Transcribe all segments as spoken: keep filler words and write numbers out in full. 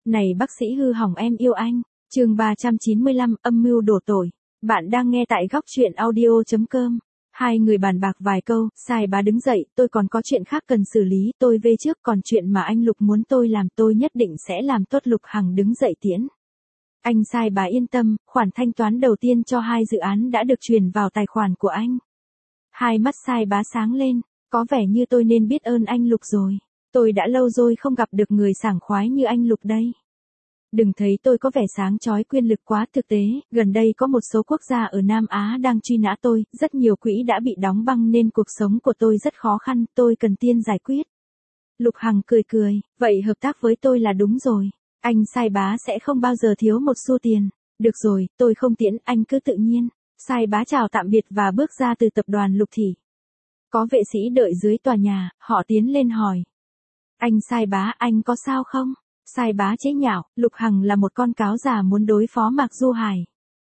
Này bác sĩ hư hỏng em yêu anh. Chương ba trăm chín mươi lăm, âm mưu đổ tội. Bạn đang nghe tại góc truyện audio chấm com. Hai người bàn bạc vài câu, Sai Bá đứng dậy, tôi còn có chuyện khác cần xử lý, tôi về trước, còn chuyện mà anh Lục muốn tôi làm tôi nhất định sẽ làm tốt. Lục Hằng đứng dậy tiễn. Anh Sai Bá yên tâm, khoản thanh toán đầu tiên cho hai dự án đã được truyền vào tài khoản của anh. Hai mắt Sai Bá sáng lên, có vẻ như tôi nên biết ơn anh Lục rồi. Tôi đã lâu rồi không gặp được người sảng khoái như anh Lục đây. Đừng thấy tôi có vẻ sáng chói quyền lực quá, thực tế, gần đây có một số quốc gia ở Nam Á đang truy nã tôi, rất nhiều quỹ đã bị đóng băng nên cuộc sống của tôi rất khó khăn, tôi cần tiền giải quyết. Lục Hằng cười cười, vậy hợp tác với tôi là đúng rồi. Anh Sai Bá sẽ không bao giờ thiếu một xu tiền. Được rồi, tôi không tiễn, anh cứ tự nhiên. Sai Bá chào tạm biệt và bước ra từ tập đoàn Lục Thị. Có vệ sĩ đợi dưới tòa nhà, họ tiến lên hỏi. Anh Sai Bá, anh có sao không? Sai Bá chế nhạo, Lục Hằng là một con cáo già muốn đối phó Mạc Du Hải.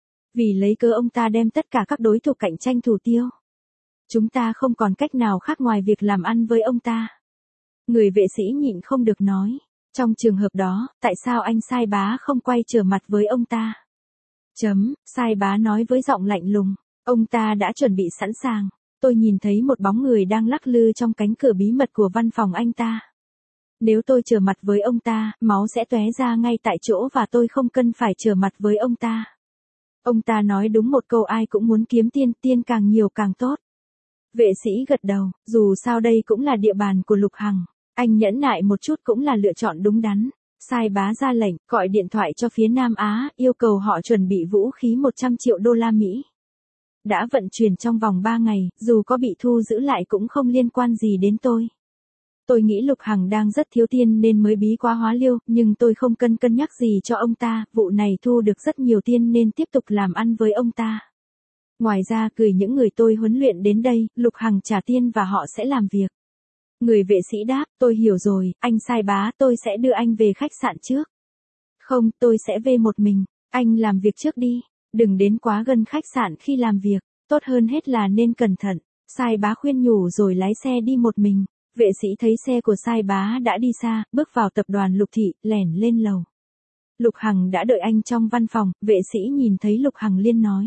Vì lấy cớ ông ta đem tất cả các đối thủ cạnh tranh thủ tiêu. Chúng ta không còn cách nào khác ngoài việc làm ăn với ông ta. Người vệ sĩ nhịn không được nói. Trong trường hợp đó, tại sao anh Sai Bá không quay trở mặt với ông ta? Chấm, Sai Bá nói với giọng lạnh lùng. Ông ta đã chuẩn bị sẵn sàng. Tôi nhìn thấy một bóng người đang lắc lư trong cánh cửa bí mật của văn phòng anh ta. Nếu tôi trở mặt với ông ta, máu sẽ tóe ra ngay tại chỗ và tôi không cần phải trở mặt với ông ta. Ông ta nói đúng một câu, ai cũng muốn kiếm tiền, tiền càng nhiều càng tốt. Vệ sĩ gật đầu, dù sao đây cũng là địa bàn của Lục Hằng. Anh nhẫn nại một chút cũng là lựa chọn đúng đắn. Sai Bá ra lệnh, gọi điện thoại cho phía Nam Á, yêu cầu họ chuẩn bị vũ khí một trăm triệu đô la Mỹ. Đã vận chuyển trong vòng ba ngày, dù có bị thu giữ lại cũng không liên quan gì đến tôi. Tôi nghĩ Lục Hằng đang rất thiếu tiền nên mới bí quá hóa liêu, nhưng tôi không cần cân nhắc gì cho ông ta, vụ này thu được rất nhiều tiền nên tiếp tục làm ăn với ông ta. Ngoài ra, gửi những người tôi huấn luyện đến đây, Lục Hằng trả tiền và họ sẽ làm việc. Người vệ sĩ đáp, tôi hiểu rồi, anh Sai Bá, tôi sẽ đưa anh về khách sạn trước. Không, tôi sẽ về một mình, anh làm việc trước đi, đừng đến quá gần khách sạn khi làm việc, tốt hơn hết là nên cẩn thận. Sai Bá khuyên nhủ rồi lái xe đi một mình. Vệ sĩ thấy xe của Sai Bá đã đi xa, bước vào tập đoàn Lục Thị, lẻn lên lầu. Lục Hằng đã đợi anh trong văn phòng, vệ sĩ nhìn thấy Lục Hằng liên nói.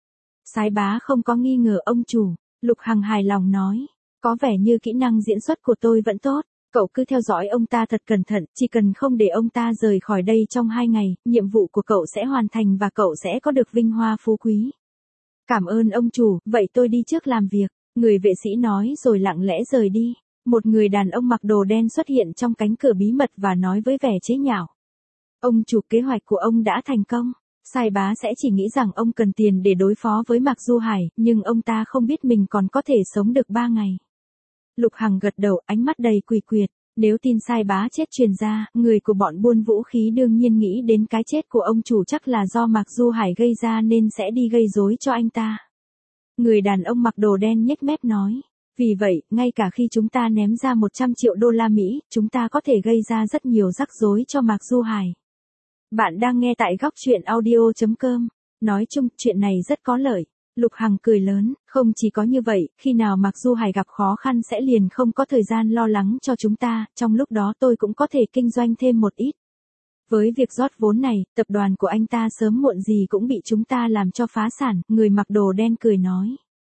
Sai Bá không có nghi ngờ ông chủ, Lục Hằng hài lòng nói. Có vẻ như kỹ năng diễn xuất của tôi vẫn tốt, cậu cứ theo dõi ông ta thật cẩn thận, chỉ cần không để ông ta rời khỏi đây trong hai ngày, nhiệm vụ của cậu sẽ hoàn thành và cậu sẽ có được vinh hoa phú quý. Cảm ơn ông chủ, vậy tôi đi trước làm việc, người vệ sĩ nói rồi lặng lẽ rời đi. Một người đàn ông mặc đồ đen xuất hiện trong cánh cửa bí mật và nói với vẻ chế nhạo. Ông chủ, kế hoạch của ông đã thành công. Sai Bá sẽ chỉ nghĩ rằng ông cần tiền để đối phó với Mạc Du Hải, nhưng ông ta không biết mình còn có thể sống được ba ngày. Lục Hằng gật đầu, ánh mắt đầy quỷ quyệt. Nếu tin Sai Bá chết truyền ra, người của bọn buôn vũ khí đương nhiên nghĩ đến cái chết của ông chủ chắc là do Mạc Du Hải gây ra nên sẽ đi gây rối cho anh ta. Người đàn ông mặc đồ đen nhếch mép nói. Vì vậy, ngay cả khi chúng ta ném ra một trăm triệu đô la Mỹ, chúng ta có thể gây ra rất nhiều rắc rối cho Mạc Du Hải. Bạn đang nghe tại góc truyện audio chấm com. Nói chung, chuyện này rất có lợi. Lục Hằng cười lớn, không chỉ có như vậy, khi nào Mạc Du Hải gặp khó khăn sẽ liền không có thời gian lo lắng cho chúng ta, trong lúc đó tôi cũng có thể kinh doanh thêm một ít. Với việc rót vốn này, tập đoàn của anh ta sớm muộn gì cũng bị chúng ta làm cho phá sản, người mặc đồ đen cười nói.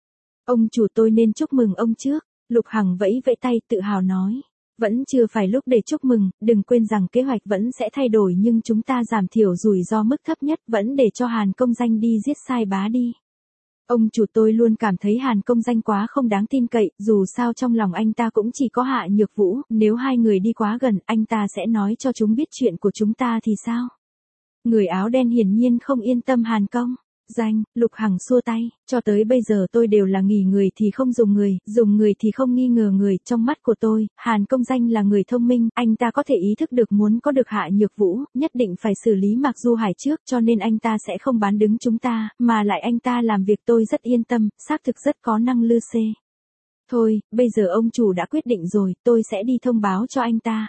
Ông chủ, tôi nên chúc mừng ông trước. Lục Hằng vẫy vẫy tay tự hào nói. Vẫn chưa phải lúc để chúc mừng, đừng quên rằng kế hoạch vẫn sẽ thay đổi nhưng chúng ta giảm thiểu rủi ro mức thấp nhất, vẫn để cho Hàn Công Danh đi giết Sai Bá đi. Ông chủ, tôi luôn cảm thấy Hàn Công Danh quá không đáng tin cậy, dù sao trong lòng anh ta cũng chỉ có Hạ Nhược Vũ, nếu hai người đi quá gần, anh ta sẽ nói cho chúng biết chuyện của chúng ta thì sao? Người áo đen hiển nhiên không yên tâm Hàn Công Danh, Lục Hằng xua tay, cho tới bây giờ tôi đều là nghỉ người thì không dùng người, dùng người thì không nghi ngờ người, trong mắt của tôi, Hàn Công Danh là người thông minh, anh ta có thể ý thức được muốn có được Hạ Nhược Vũ, nhất định phải xử lý Mạc Du Hải trước cho nên anh ta sẽ không bán đứng chúng ta, mà lại anh ta làm việc tôi rất yên tâm, xác thực rất có năng lư xê. Thôi, bây giờ ông chủ đã quyết định rồi, tôi sẽ đi thông báo cho anh ta.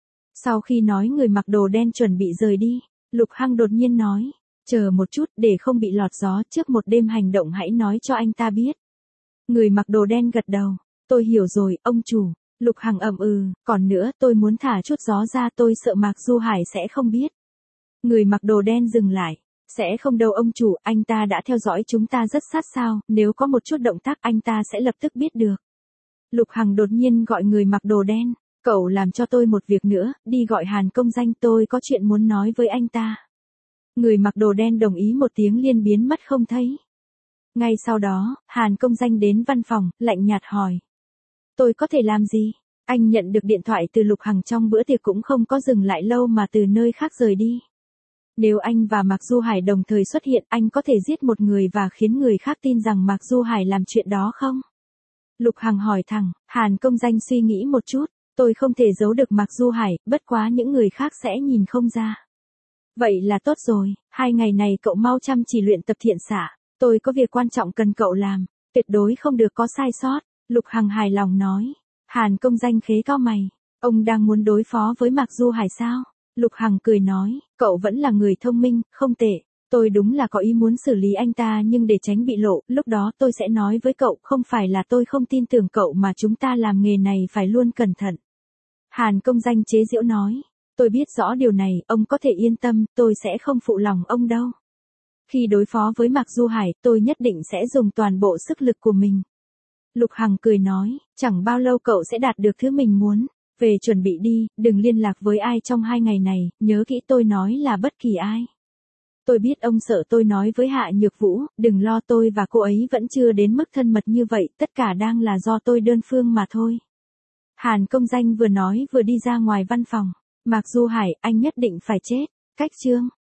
Sau khi nói người mặc đồ đen chuẩn bị rời đi, Lục Hằng đột nhiên nói. Chờ một chút, để không bị lọt gió, trước một đêm hành động hãy nói cho anh ta biết. Người mặc đồ đen gật đầu. Tôi hiểu rồi, ông chủ. Lục Hằng ậm ừ, còn nữa, tôi muốn thả chút gió ra, tôi sợ Mạc Du Hải sẽ không biết. Người mặc đồ đen dừng lại. Sẽ không đâu ông chủ, anh ta đã theo dõi chúng ta rất sát sao, nếu có một chút động tác anh ta sẽ lập tức biết được. Lục Hằng đột nhiên gọi người mặc đồ đen, cậu làm cho tôi một việc nữa, đi gọi Hàn Công Danh, tôi có chuyện muốn nói với anh ta. Người mặc đồ đen đồng ý một tiếng liền biến mất không thấy. Ngay sau đó, Hàn Công Danh đến văn phòng, lạnh nhạt hỏi. Tôi có thể làm gì? Anh nhận được điện thoại từ Lục Hằng trong bữa tiệc cũng không có dừng lại lâu mà từ nơi khác rời đi. Nếu anh và Mạc Du Hải đồng thời xuất hiện, anh có thể giết một người và khiến người khác tin rằng Mạc Du Hải làm chuyện đó không? Lục Hằng hỏi thẳng. Hàn Công Danh suy nghĩ một chút, tôi không thể giấu được Mạc Du Hải, bất quá những người khác sẽ nhìn không ra. Vậy là tốt rồi, hai ngày này cậu mau chăm chỉ luyện tập thiện xả, tôi có việc quan trọng cần cậu làm, tuyệt đối không được có sai sót. Lục Hằng hài lòng nói. Hàn Công Danh khế cao mày, ông đang muốn đối phó với Mạc Du Hải sao? Lục Hằng cười nói, cậu vẫn là người thông minh, không tệ. Tôi đúng là có ý muốn xử lý anh ta nhưng để tránh bị lộ, lúc đó tôi sẽ nói với cậu, không phải là tôi không tin tưởng cậu mà chúng ta làm nghề này phải luôn cẩn thận. Hàn Công Danh chế giễu nói, tôi biết rõ điều này, ông có thể yên tâm, tôi sẽ không phụ lòng ông đâu. Khi đối phó với Mạc Du Hải, tôi nhất định sẽ dùng toàn bộ sức lực của mình. Lục Hằng cười nói, chẳng bao lâu cậu sẽ đạt được thứ mình muốn. Về chuẩn bị đi, đừng liên lạc với ai trong hai ngày này, nhớ kỹ tôi nói là bất kỳ ai. Tôi biết ông sợ tôi nói với Hạ Nhược Vũ, đừng lo, tôi và cô ấy vẫn chưa đến mức thân mật như vậy, tất cả đang là do tôi đơn phương mà thôi. Hàn Công Danh vừa nói vừa đi ra ngoài văn phòng. Mạc Du Hải, anh nhất định phải chết. Cách chương